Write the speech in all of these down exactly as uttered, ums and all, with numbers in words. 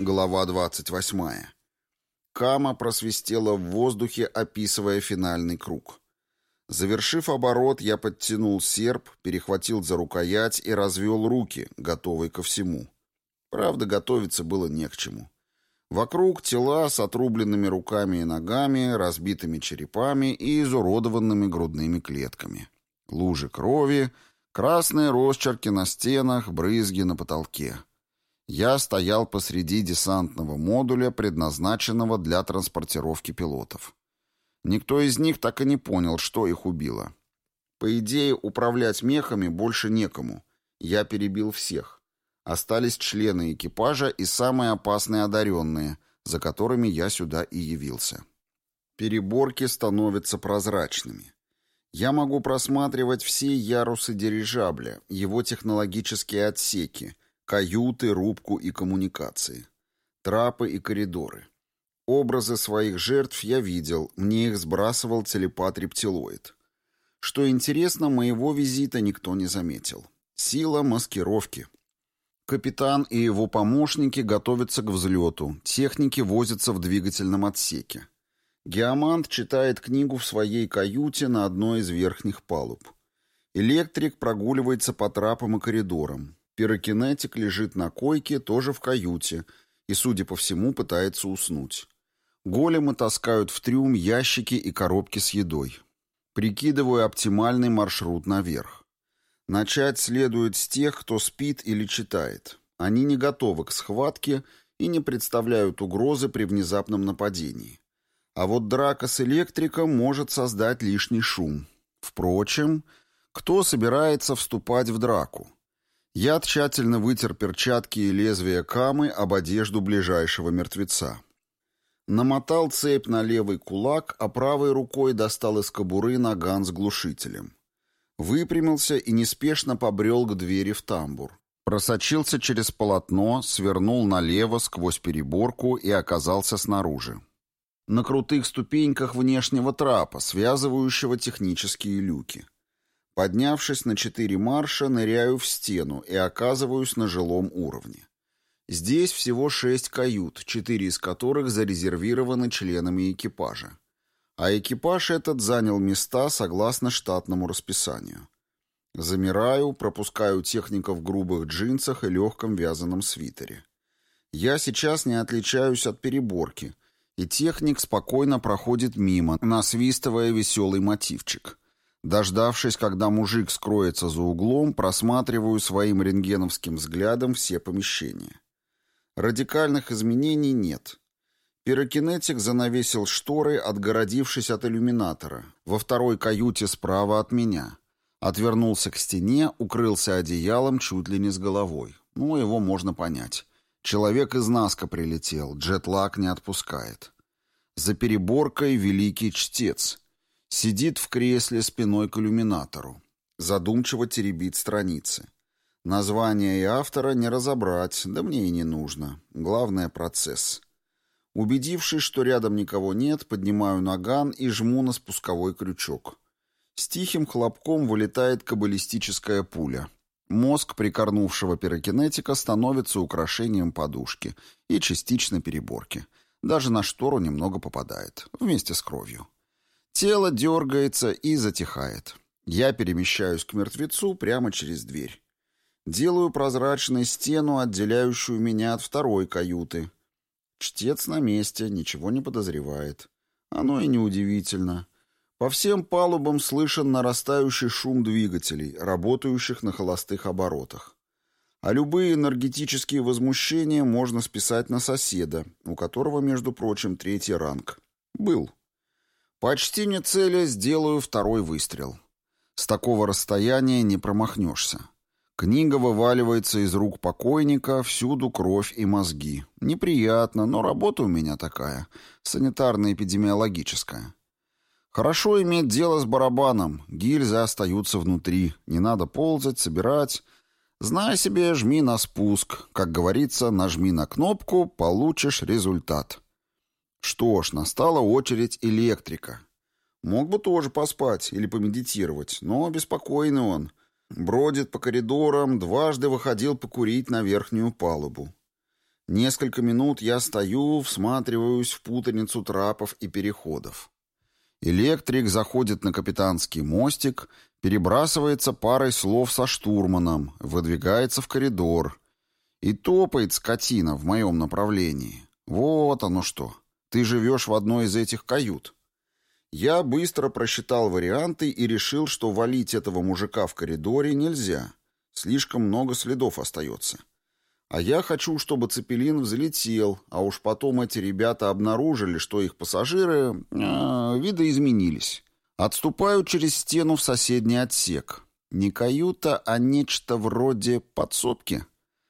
Глава двадцать восьмая. Кама просвистела в воздухе, описывая финальный круг. Завершив оборот, я подтянул серп, перехватил за рукоять и развел руки, готовый ко всему. Правда, готовиться было не к чему. Вокруг тела с отрубленными руками и ногами, разбитыми черепами и изуродованными грудными клетками. Лужи крови, красные росчерки на стенах, брызги на потолке. Я стоял посреди десантного модуля, предназначенного для транспортировки пилотов. Никто из них так и не понял, что их убило. По идее, управлять мехами больше некому. Я перебил всех. Остались члены экипажа и самые опасные одаренные, за которыми я сюда и явился. Переборки становятся прозрачными. Я могу просматривать все ярусы дирижабля, его технологические отсеки, каюты, рубку и коммуникации, трапы и коридоры. Образы своих жертв я видел, мне их сбрасывал телепат-рептилоид. Что интересно, моего визита никто не заметил. Сила маскировки. Капитан и его помощники готовятся к взлету, техники возятся в двигательном отсеке. Геомант читает книгу в своей каюте на одной из верхних палуб. Электрик прогуливается по трапам и коридорам. Пирокинетик лежит на койке, тоже в каюте, и, судя по всему, пытается уснуть. Големы таскают в трюм ящики и коробки с едой. Прикидываю оптимальный маршрут наверх. Начать следует с тех, кто спит или читает. Они не готовы к схватке и не представляют угрозы при внезапном нападении. А вот драка с электриком может создать лишний шум. Впрочем, кто собирается вступать в драку? Я тщательно вытер перчатки и лезвие камы об одежду ближайшего мертвеца. Намотал цепь на левый кулак, а правой рукой достал из кобуры наган с глушителем. Выпрямился и неспешно побрел к двери в тамбур. Просочился через полотно, свернул налево сквозь переборку и оказался снаружи. На крутых ступеньках внешнего трапа, связывающего технические люки. Поднявшись на четыре марша, ныряю в стену и оказываюсь на жилом уровне. Здесь всего шесть кают, четыре из которых зарезервированы членами экипажа. А экипаж этот занял места согласно штатному расписанию. Замираю, пропускаю техника в грубых джинсах и легком вязаном свитере. Я сейчас не отличаюсь от переборки, и техник спокойно проходит мимо, насвистывая веселый мотивчик. Дождавшись, когда мужик скроется за углом, просматриваю своим рентгеновским взглядом все помещения. Радикальных изменений нет. Пирокинетик занавесил шторы, отгородившись от иллюминатора. Во второй каюте справа от меня. Отвернулся к стене, укрылся одеялом чуть ли не с головой. Ну, его можно понять. Человек из Наска прилетел, джетлаг не отпускает. За переборкой великий чтец. Сидит в кресле спиной к иллюминатору. Задумчиво теребит страницы. Название и автора не разобрать, да мне и не нужно. Главное — процесс. Убедившись, что рядом никого нет, поднимаю наган и жму на спусковой крючок. С тихим хлопком вылетает каббалистическая пуля. Мозг прикорнувшего пирокинетика становится украшением подушки и частично переборки. Даже на штору немного попадает, вместе с кровью. Тело дергается и затихает. Я перемещаюсь к мертвецу прямо через дверь. Делаю прозрачной стену, отделяющую меня от второй каюты. Чтец на месте, ничего не подозревает. Оно и неудивительно. По всем палубам слышен нарастающий шум двигателей, работающих на холостых оборотах. А любые энергетические возмущения можно списать на соседа, у которого, между прочим, третий ранг. Был. Почти не целясь, сделаю второй выстрел. С такого расстояния не промахнешься. Книга вываливается из рук покойника, всюду кровь и мозги. Неприятно, но работа у меня такая, санитарно-эпидемиологическая. Хорошо иметь дело с барабаном, гильзы остаются внутри, не надо ползать, собирать. Знай себе, жми на спуск. Как говорится, нажми на кнопку, получишь результат. Что ж, настала очередь электрика. Мог бы тоже поспать или помедитировать, но беспокойный он. Бродит по коридорам, дважды выходил покурить на верхнюю палубу. Несколько минут я стою, всматриваюсь в путаницу трапов и переходов. Электрик заходит на капитанский мостик, перебрасывается парой слов со штурманом, выдвигается в коридор и топает скотина в моем направлении. Вот оно что. Ты живешь в одной из этих кают. Я быстро просчитал варианты и решил, что валить этого мужика в коридоре нельзя. Слишком много следов остается. А я хочу, чтобы Цепелин взлетел, а уж потом эти ребята обнаружили, что их пассажиры э, видоизменились. Отступаю через стену в соседний отсек. Не каюта, а нечто вроде подсобки.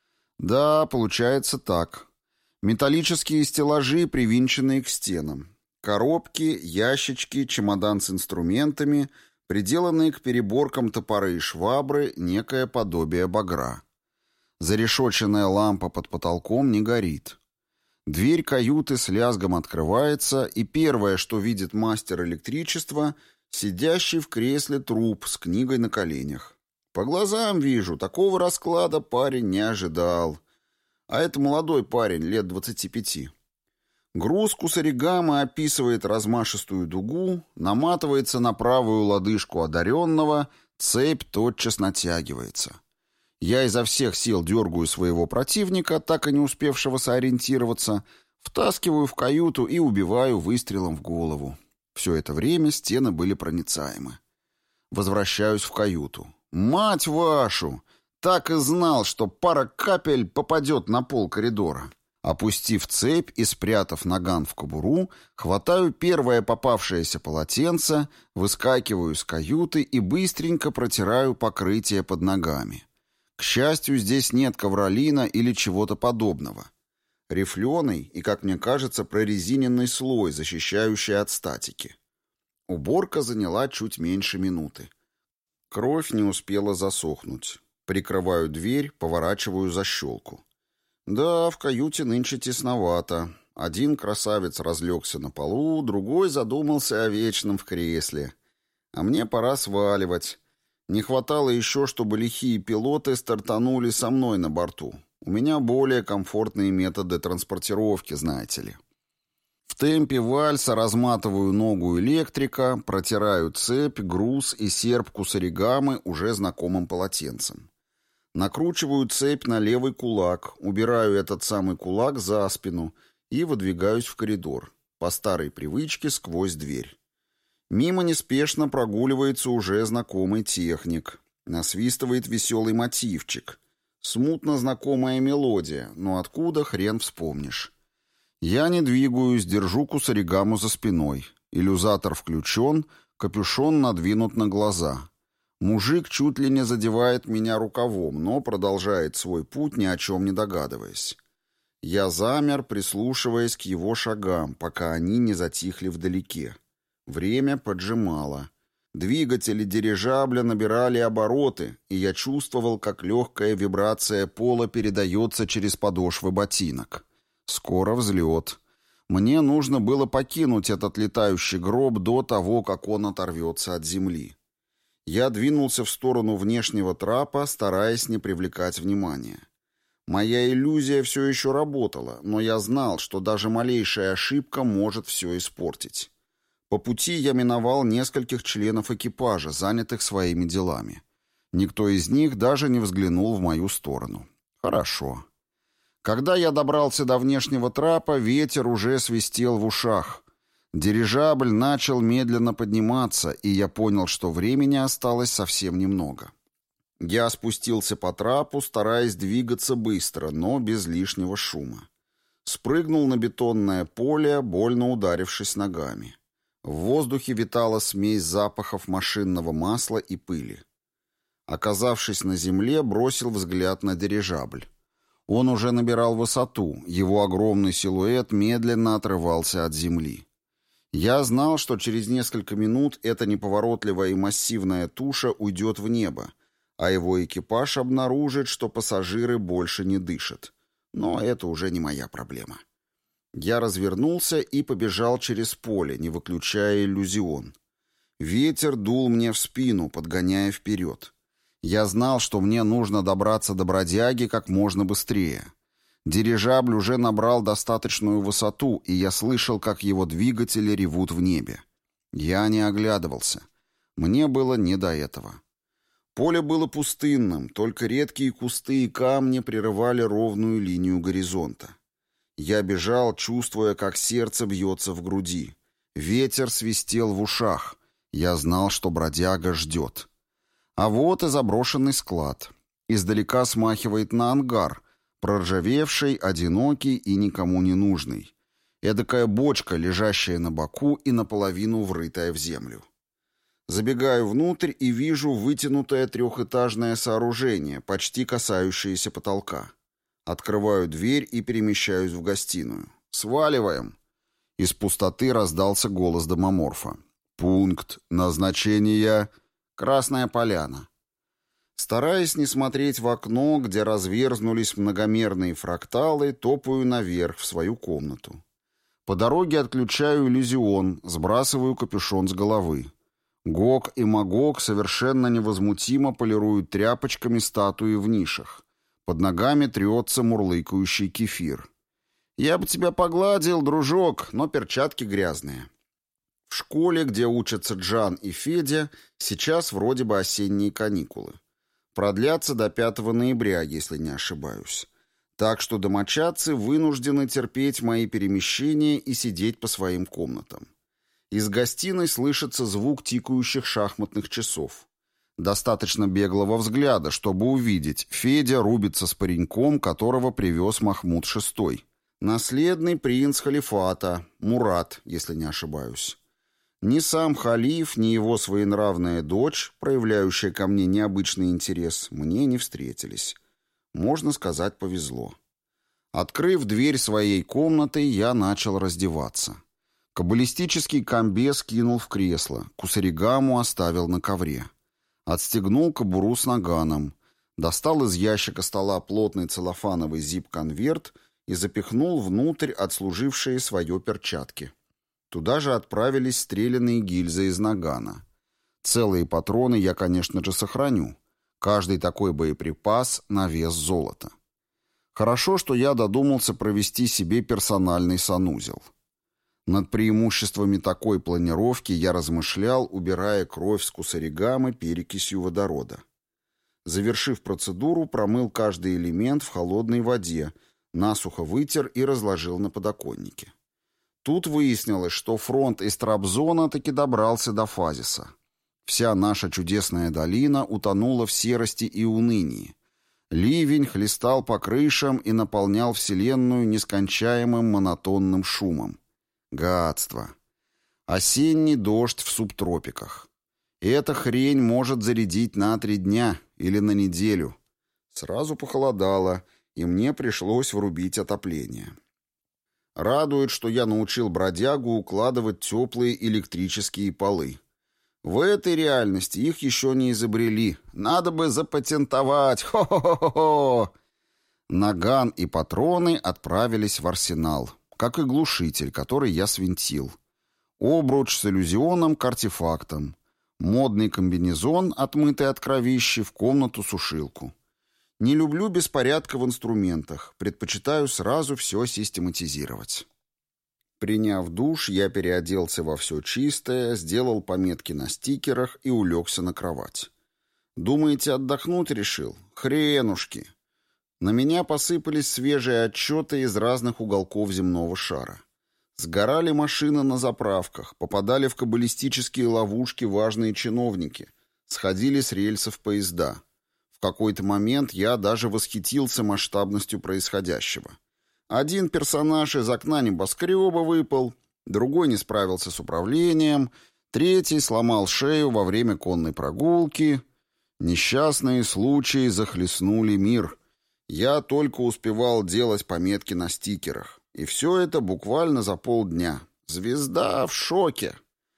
Да, получается так. Металлические стеллажи, привинченные к стенам. Коробки, ящички, чемодан с инструментами, приделанные к переборкам топоры и швабры, некое подобие багра. Зарешоченная лампа под потолком не горит. Дверь каюты с лязгом открывается, и первое, что видит мастер электричества, сидящий в кресле труп с книгой на коленях. По глазам вижу, такого расклада парень не ожидал. А это молодой парень, лет двадцати пяти. Груз кусаригамы описывает размашистую дугу, наматывается на правую лодыжку одаренного, цепь тотчас натягивается. Я изо всех сил дергаю своего противника, так и не успевшего сориентироваться, втаскиваю в каюту и убиваю выстрелом в голову. Все это время стены были проницаемы. Возвращаюсь в каюту. «Мать вашу! Так и знал, что пара капель попадет на пол коридора». Опустив цепь и спрятав наган в кобуру, хватаю первое попавшееся полотенце, выскакиваю из каюты и быстренько протираю покрытие под ногами. К счастью, здесь нет ковролина или чего-то подобного. Рифленый и, как мне кажется, прорезиненный слой, защищающий от статики. Уборка заняла чуть меньше минуты. Кровь не успела засохнуть. Прикрываю дверь, поворачиваю защелку. Да, в каюте нынче тесновато. Один красавец разлегся на полу, другой задумался о вечном в кресле. А мне пора сваливать. Не хватало еще, чтобы лихие пилоты стартанули со мной на борту. У меня более комфортные методы транспортировки, знаете ли. В темпе вальса разматываю ногу электрика, протираю цепь, груз и серп кусаригамы уже знакомым полотенцем. Накручиваю цепь на левый кулак, убираю этот самый кулак за спину и выдвигаюсь в коридор, по старой привычке сквозь дверь. Мимо неспешно прогуливается уже знакомый техник. Насвистывает веселый мотивчик. Смутно знакомая мелодия, но откуда хрен вспомнишь. Я не двигаюсь, держу кусаригаму за спиной. Иллюзатор включен, капюшон надвинут на глаза. Мужик чуть ли не задевает меня рукавом, но продолжает свой путь, ни о чем не догадываясь. Я замер, прислушиваясь к его шагам, пока они не затихли вдалеке. Время поджимало. Двигатели дирижабля набирали обороты, и я чувствовал, как легкая вибрация пола передается через подошвы ботинок. Скоро взлет. Мне нужно было покинуть этот летающий гроб до того, как он оторвется от земли. Я двинулся в сторону внешнего трапа, стараясь не привлекать внимания. Моя иллюзия все еще работала, но я знал, что даже малейшая ошибка может все испортить. По пути я миновал нескольких членов экипажа, занятых своими делами. Никто из них даже не взглянул в мою сторону. Хорошо. Когда я добрался до внешнего трапа, ветер уже свистел в ушах. Дирижабль начал медленно подниматься, и я понял, что времени осталось совсем немного. Я спустился по трапу, стараясь двигаться быстро, но без лишнего шума. Спрыгнул на бетонное поле, больно ударившись ногами. В воздухе витала смесь запахов машинного масла и пыли. Оказавшись на земле, бросил взгляд на дирижабль. Он уже набирал высоту, его огромный силуэт медленно отрывался от земли. Я знал, что через несколько минут эта неповоротливая и массивная туша уйдет в небо, а его экипаж обнаружит, что пассажиры больше не дышат. Но это уже не моя проблема. Я развернулся и побежал через поле, не выключая иллюзион. Ветер дул мне в спину, подгоняя вперед. Я знал, что мне нужно добраться до бродяги как можно быстрее. Дирижабль уже набрал достаточную высоту, и я слышал, как его двигатели ревут в небе. Я не оглядывался. Мне было не до этого. Поле было пустынным, только редкие кусты и камни прерывали ровную линию горизонта. Я бежал, чувствуя, как сердце бьется в груди. Ветер свистел в ушах. Я знал, что бродяга ждет. А вот и заброшенный склад. Издалека смахивает на ангар, проржавевший, одинокий и никому не нужный. Эдакая бочка, лежащая на боку и наполовину врытая в землю. Забегаю внутрь и вижу вытянутое трехэтажное сооружение, почти касающееся потолка. Открываю дверь и перемещаюсь в гостиную. «Сваливаем!» Из пустоты раздался голос домоморфа. «Пункт назначения Красная Поляна». Стараясь не смотреть в окно, где разверзнулись многомерные фракталы, топаю наверх в свою комнату. По дороге отключаю иллюзион, сбрасываю капюшон с головы. Гог и Магог совершенно невозмутимо полируют тряпочками статуи в нишах. Под ногами трется мурлыкающий кефир. «Я бы тебя погладил, дружок, но перчатки грязные». В школе, где учатся Джан и Федя, сейчас вроде бы осенние каникулы. Продлятся до пятого ноября, если не ошибаюсь. Так что домочадцы вынуждены терпеть мои перемещения и сидеть по своим комнатам. Из гостиной слышится звук тикающих шахматных часов. Достаточно беглого взгляда, чтобы увидеть, Федя рубится с пареньком, которого привез Махмуд шестой. Наследный принц халифата, Мурат, если не ошибаюсь. Ни сам халиф, ни его своенравная дочь, проявляющая ко мне необычный интерес, мне не встретились. Можно сказать, повезло. Открыв дверь своей комнаты, я начал раздеваться. Каббалистический комбез кинул в кресло, кусаригаму оставил на ковре. Отстегнул кобуру с наганом, достал из ящика стола плотный целлофановый зип-конверт и запихнул внутрь отслужившие свое перчатки. Туда же отправились стрелянные гильзы из нагана. Целые патроны я, конечно же, сохраню. Каждый такой боеприпас на вес золота. Хорошо, что я додумался провести себе персональный санузел. Над преимуществами такой планировки я размышлял, убирая кровь с кусаригамы перекисью водорода. Завершив процедуру, промыл каждый элемент в холодной воде, насухо вытер и разложил на подоконнике. Тут выяснилось, что фронт из Трабзона таки добрался до Фазиса. Вся наша чудесная долина утонула в серости и унынии. Ливень хлестал по крышам и наполнял вселенную нескончаемым монотонным шумом. Гадство. Осенний дождь в субтропиках. И эта хрень может зарядить на три дня или на неделю. Сразу похолодало, и мне пришлось врубить отопление. Радует, что я научил бродягу укладывать теплые электрические полы. В этой реальности их еще не изобрели. Надо бы запатентовать. Хо-хо-хо-хо! Наган и патроны отправились в арсенал, как и глушитель, который я свинтил. Обруч с иллюзионом к артефактам. Модный комбинезон, отмытый от кровищи, в комнату-сушилку. Не люблю беспорядка в инструментах, предпочитаю сразу все систематизировать. Приняв душ, я переоделся во все чистое, сделал пометки на стикерах и улегся на кровать. Думаете, отдохнуть решил? Хренушки! На меня посыпались свежие отчеты из разных уголков земного шара. Сгорали машины на заправках, попадали в каббалистические ловушки важные чиновники, сходили с рельсов поезда. В какой-то момент я даже восхитился масштабностью происходящего. Один персонаж из окна небоскреба выпал, другой не справился с управлением, третий сломал шею во время конной прогулки. Несчастные случаи захлестнули мир. Я только успевал делать пометки на стикерах. И все это буквально за полдня. Звезда в шоке.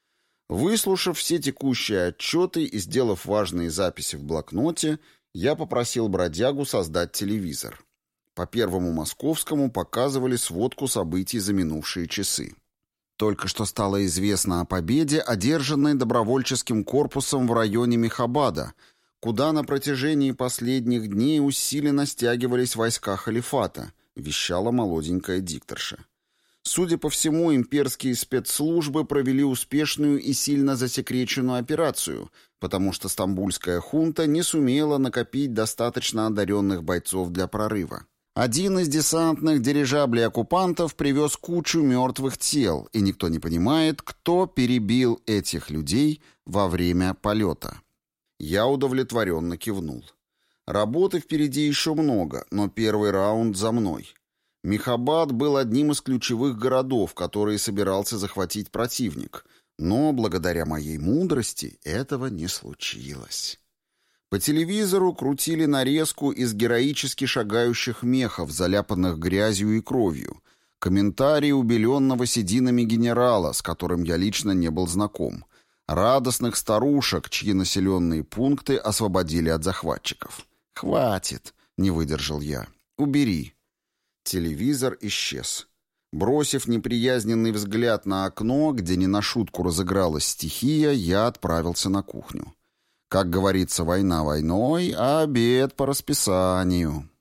Выслушав все текущие отчеты и сделав важные записи в блокноте, я попросил бродягу создать телевизор. По Первому Московскому показывали сводку событий за минувшие часы. Только что стало известно о победе, одержанной добровольческим корпусом в районе Мехабада, куда на протяжении последних дней усиленно стягивались войска халифата, — вещала молоденькая дикторша. Судя по всему, имперские спецслужбы провели успешную и сильно засекреченную операцию, потому что стамбульская хунта не сумела накопить достаточно одаренных бойцов для прорыва. Один из десантных дирижаблей оккупантов привез кучу мертвых тел, и никто не понимает, кто перебил этих людей во время полета. Я удовлетворенно кивнул. Работы впереди еще много, но первый раунд за мной. Мехабад был одним из ключевых городов, которые собирался захватить противник, но благодаря моей мудрости этого не случилось. По телевизору крутили нарезку из героически шагающих мехов, заляпанных грязью и кровью, комментарии убеленного сединами генерала, с которым я лично не был знаком, радостных старушек, чьи населенные пункты освободили от захватчиков. «Хватит», — не выдержал я, — «убери». Телевизор исчез. Бросив неприязненный взгляд на окно, где не на шутку разыгралась стихия, я отправился на кухню. Как говорится, война войной, а обед по расписанию.